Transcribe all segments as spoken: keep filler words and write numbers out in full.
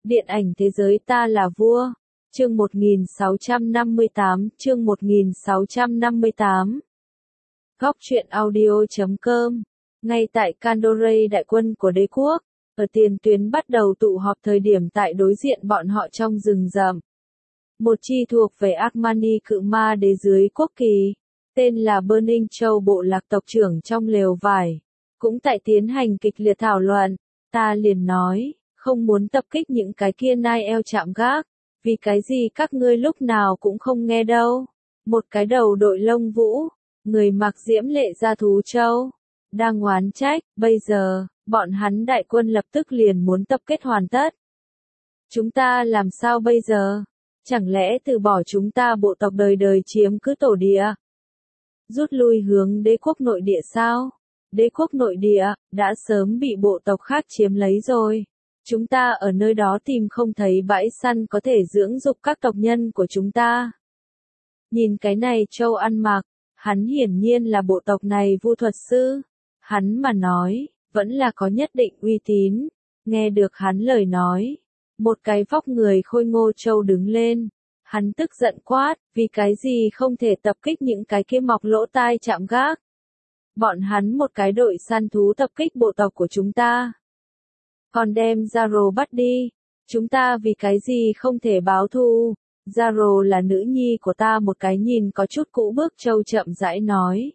Điện ảnh thế giới ta là vua. Chương một nghìn sáu trăm năm mươi tám, chương một nghìn sáu trăm năm mươi tám. Góc truyện audio chấm com. Ngay tại Candoray, đại quân của đế quốc, ở tiền tuyến bắt đầu tụ họp thời điểm tại đối diện bọn họ trong rừng rậm. Một chi thuộc về Armani cự ma đế dưới quốc kỳ, tên là Burning Châu bộ lạc tộc trưởng trong lều vải, cũng tại tiến hành kịch liệt thảo luận. Ta liền nói, không muốn tập kích những cái kia nai eo chạm gác, vì cái gì các ngươi lúc nào cũng không nghe đâu. Một cái đầu đội lông vũ, người mặc diễm lệ da thú trâu, đang oán trách, bây giờ, bọn hắn đại quân lập tức liền muốn tập kết hoàn tất. Chúng ta làm sao bây giờ? Chẳng lẽ từ bỏ chúng ta bộ tộc đời đời chiếm cứ tổ địa? Rút lui hướng đế quốc nội địa sao? Đế quốc nội địa, đã sớm bị bộ tộc khác chiếm lấy rồi. Chúng ta ở nơi đó tìm không thấy bãi săn có thể dưỡng dục các tộc nhân của chúng ta. Nhìn cái này Châu ăn mặc, hắn hiển nhiên là bộ tộc này vu thuật sư. Hắn mà nói, vẫn là có nhất định uy tín. Nghe được hắn lời nói, một cái vóc người khôi ngô Châu đứng lên. Hắn tức giận quát, vì cái gì không thể tập kích những cái kia mọc lỗ tai chạm gác. Bọn hắn một cái đội săn thú tập kích bộ tộc của chúng ta. Còn đem Zaro bắt đi. Chúng ta vì cái gì không thể báo thù. Zaro là nữ nhi của ta, một cái nhìn có chút cũ bước Châu chậm rãi nói.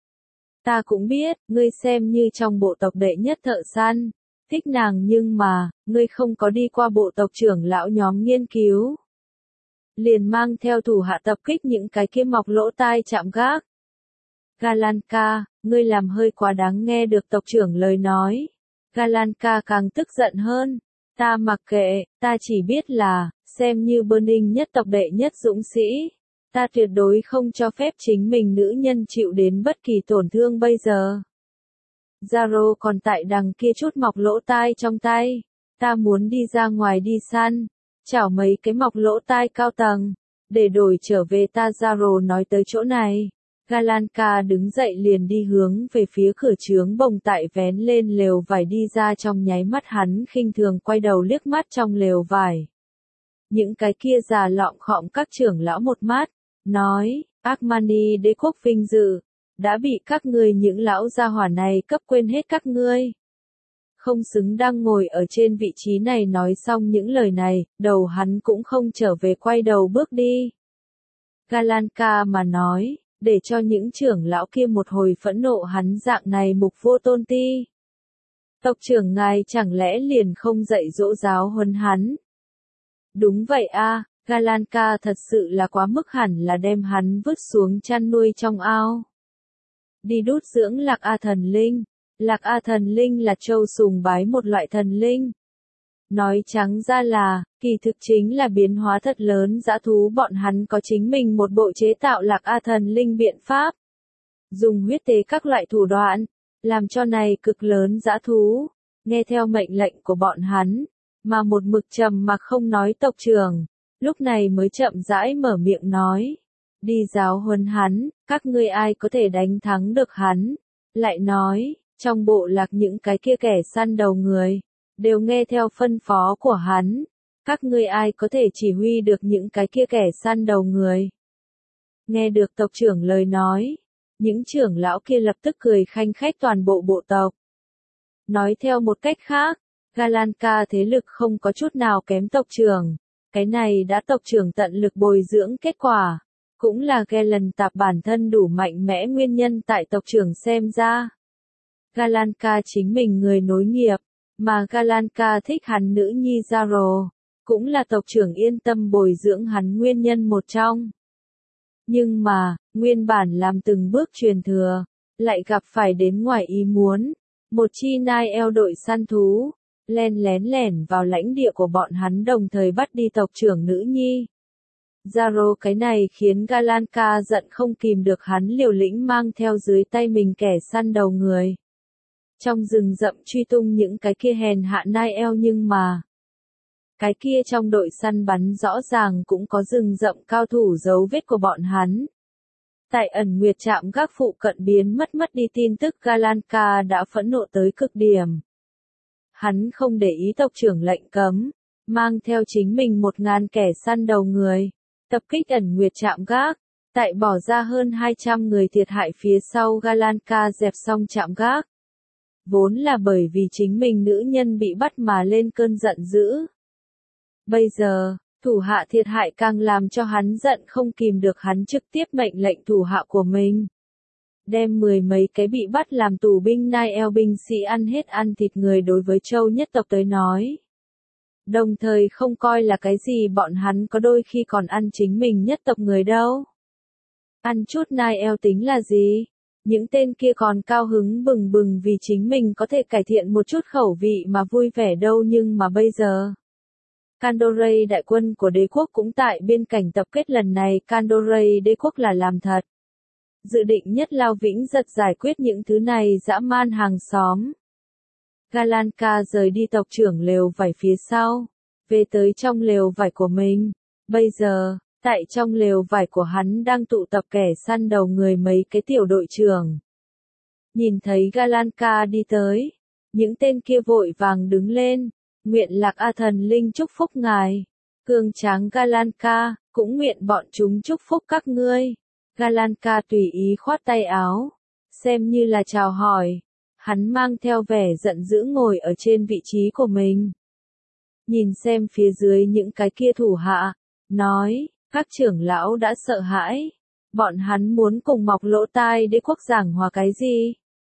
Ta cũng biết, ngươi xem như trong bộ tộc đệ nhất thợ săn. Thích nàng nhưng mà, ngươi không có đi qua bộ tộc trưởng lão nhóm nghiên cứu. Liền mang theo thủ hạ tập kích những cái kia mọc lỗ tai chạm gác. Galanka, ngươi làm hơi quá đáng. Nghe được tộc trưởng lời nói, Galanka càng tức giận hơn. Ta mặc kệ, ta chỉ biết là, xem như Burning nhất tộc đệ nhất dũng sĩ, ta tuyệt đối không cho phép chính mình nữ nhân chịu đến bất kỳ tổn thương bây giờ. Zaro còn tại đằng kia chút mọc lỗ tai trong tay, ta muốn đi ra ngoài đi săn, chảo mấy cái mọc lỗ tai cao tầng, để đổi trở về ta. Zaro nói tới chỗ này, Galanka đứng dậy liền đi hướng về phía cửa trướng bồng tại vén lên lều vải đi ra. Trong nháy mắt hắn khinh thường quay đầu liếc mắt trong lều vải. Những cái kia già lọng khọm các trưởng lão một mắt, nói, Armani đế quốc vinh dự, đã bị các ngươi những lão gia hỏa này cấp quên hết các ngươi. Không xứng đang ngồi ở trên vị trí này. Nói xong những lời này, đầu hắn cũng không trở về, quay đầu bước đi. Galanka mà nói, để cho những trưởng lão kia một hồi phẫn nộ hắn dạng này mục vô tôn ti. Tộc trưởng ngài chẳng lẽ liền không dạy dỗ giáo huấn hắn? Đúng vậy a, Galanka thật sự là quá mức, hẳn là đem hắn vứt xuống chăn nuôi trong ao. Đi đút dưỡng Lạc A thần linh. Lạc A thần linh là Châu sùng bái một loại thần linh. Nói trắng ra là, kỳ thực chính là biến hóa thật lớn dã thú. Bọn hắn có chính mình một bộ chế tạo Lạc A thần linh biện pháp. Dùng huyết tế các loại thủ đoạn, làm cho này cực lớn dã thú, nghe theo mệnh lệnh của bọn hắn, mà một mực trầm mặc không nói tộc trưởng, lúc này mới chậm rãi mở miệng nói. Đi giáo huấn hắn, các ngươi ai có thể đánh thắng được hắn. Lại nói, trong bộ lạc những cái kia kẻ săn đầu người, đều nghe theo phân phó của hắn. Các ngươi ai có thể chỉ huy được những cái kia kẻ săn đầu người. Nghe được tộc trưởng lời nói, những trưởng lão kia lập tức cười khanh khách toàn bộ bộ tộc. Nói theo một cách khác, Galanka thế lực không có chút nào kém tộc trưởng. Cái này đã tộc trưởng tận lực bồi dưỡng kết quả. Cũng là Galen tạp bản thân đủ mạnh mẽ nguyên nhân tại tộc trưởng xem ra. Galanka chính mình người nối nghiệp, mà Galanka thích hắn nữ nhi Zaro, cũng là tộc trưởng yên tâm bồi dưỡng hắn nguyên nhân một trong. Nhưng mà, nguyên bản làm từng bước truyền thừa, lại gặp phải đến ngoài ý muốn, một chi nai eo đội săn thú, len lén lẻn vào lãnh địa của bọn hắn, đồng thời bắt đi tộc trưởng nữ nhi. Zaro cái này khiến Galanka giận không kìm được, hắn liều lĩnh mang theo dưới tay mình kẻ săn đầu người. Trong rừng rậm truy tung những cái kia hèn hạ nai eo, nhưng mà cái kia trong đội săn bắn rõ ràng cũng có rừng rậm cao thủ dấu vết của bọn hắn. Tại ẩn nguyệt trạm gác phụ cận biến mất mất đi tin tức, Galanka đã phẫn nộ tới cực điểm. Hắn không để ý tộc trưởng lệnh cấm, mang theo chính mình một ngàn kẻ săn đầu người, tập kích ẩn nguyệt trạm gác, tại bỏ ra hơn hai trăm người thiệt hại phía sau Galanka dẹp xong trạm gác. Vốn là bởi vì chính mình nữ nhân bị bắt mà lên cơn giận dữ. Bây giờ, thủ hạ thiệt hại càng làm cho hắn giận không kìm được, hắn trực tiếp mệnh lệnh thủ hạ của mình đem mười mấy cái bị bắt làm tù binh Nile binh sĩ ăn hết ăn thịt người đối với Châu nhất tộc tới nói. Đồng thời không coi là cái gì bọn hắn có đôi khi còn ăn chính mình nhất tộc người đâu. Ăn chút Nile tính là gì? Những tên kia còn cao hứng bừng bừng vì chính mình có thể cải thiện một chút khẩu vị mà vui vẻ đâu, nhưng mà bây giờ. Kandoray đại quân của đế quốc cũng tại bên cạnh tập kết lần này, Kandoray đế quốc là làm thật. Dự định nhất lao vĩnh giật giải quyết những thứ này dã man hàng xóm. Galanka rời đi tộc trưởng lều vải phía sau, về tới trong lều vải của mình. Bây giờ, tại trong lều vải của hắn đang tụ tập kẻ săn đầu người mấy cái tiểu đội trưởng. Nhìn thấy Galanka đi tới, những tên kia vội vàng đứng lên, nguyện Lạc A thần linh chúc phúc ngài. Cường tráng Galanka, cũng nguyện bọn chúng chúc phúc các ngươi. Galanka tùy ý khoát tay áo, xem như là chào hỏi. Hắn mang theo vẻ giận dữ ngồi ở trên vị trí của mình. Nhìn xem phía dưới những cái kia thủ hạ, nói, các trưởng lão đã sợ hãi. Bọn hắn muốn cùng mọc lỗ tai đế quốc giảng hòa cái gì?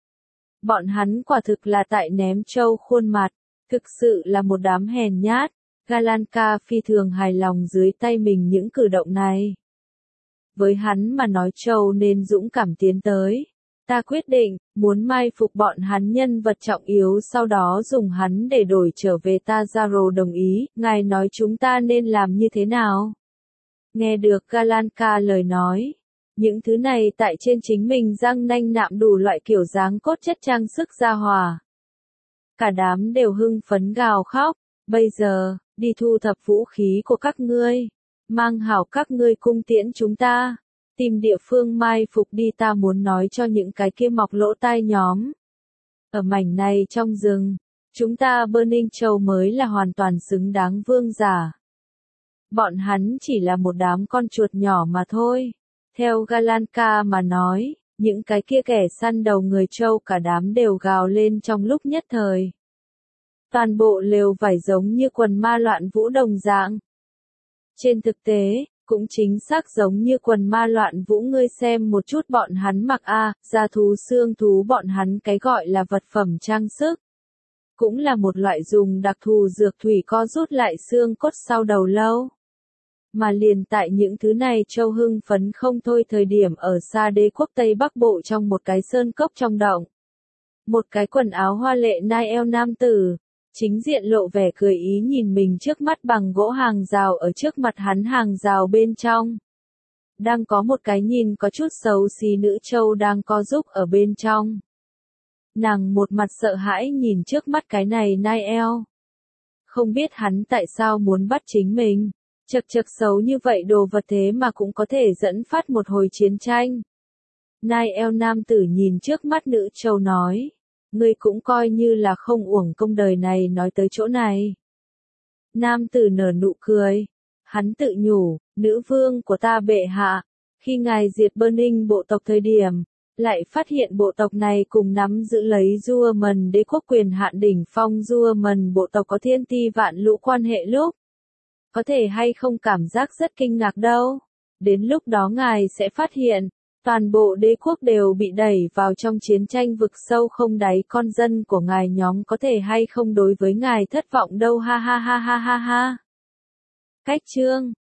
Bọn hắn quả thực là tại ném trâu khuôn mặt, thực sự là một đám hèn nhát. Galanka phi thường hài lòng dưới tay mình những cử động này. Với hắn mà nói trâu nên dũng cảm tiến tới. Ta quyết định, muốn mai phục bọn hắn nhân vật trọng yếu, sau đó dùng hắn để đổi trở về ta. Zaro đồng ý, ngài nói chúng ta nên làm như thế nào? Nghe được Galanka lời nói, những thứ này tại trên chính mình răng nanh nạm đủ loại kiểu dáng cốt chất trang sức gia hòa. Cả đám đều hưng phấn gào khóc, bây giờ, đi thu thập vũ khí của các ngươi, mang hảo các ngươi cung tiễn chúng ta. Tìm địa phương mai phục đi, ta muốn nói cho những cái kia mọc lỗ tai nhóm. Ở mảnh này trong rừng, chúng ta Burning Châu mới là hoàn toàn xứng đáng vương giả. Bọn hắn chỉ là một đám con chuột nhỏ mà thôi. Theo Galanka mà nói, những cái kia kẻ săn đầu người Châu cả đám đều gào lên trong lúc nhất thời. Toàn bộ lều vải giống như quần ma loạn vũ đồng dạng. Trên thực tế, cũng chính xác giống như quần ma loạn vũ, ngươi xem một chút bọn hắn mặc a, da thú xương thú, bọn hắn cái gọi là vật phẩm trang sức. Cũng là một loại dùng đặc thù dược thủy co rút lại xương cốt sau đầu lâu. Mà liền tại những thứ này Châu hưng phấn không thôi thời điểm, ở xa đế quốc Tây Bắc Bộ trong một cái sơn cốc trong động. Một cái quần áo hoa lệ Nile nam tử, chính diện lộ vẻ cười ý nhìn mình trước mắt bằng gỗ hàng rào, ở trước mặt hắn hàng rào bên trong. Đang có một cái nhìn có chút xấu xí nữ Châu đang co giúp ở bên trong. Nàng một mặt sợ hãi nhìn trước mắt cái này Nile. Không biết hắn tại sao muốn bắt chính mình. Chật chật xấu như vậy đồ vật thế mà cũng có thể dẫn phát một hồi chiến tranh. Nile nam tử nhìn trước mắt nữ Châu nói. Ngươi cũng coi như là không uổng công đời này nói tới chỗ này. Nam tử nở nụ cười. Hắn tự nhủ, nữ vương của ta bệ hạ, khi ngài diệt Burning bộ tộc thời điểm, lại phát hiện bộ tộc này cùng nắm giữ lấy Zuerman đế quốc quyền hạn đỉnh phong. Zuerman bộ tộc có thiên ti vạn lũ quan hệ lúc. Có thể hay không cảm giác rất kinh ngạc đâu. Đến lúc đó ngài sẽ phát hiện, toàn bộ đế quốc đều bị đẩy vào trong chiến tranh vực sâu không đáy, con dân của ngài nhóm có thể hay không đối với ngài thất vọng đâu, ha ha ha ha ha ha. Cách chương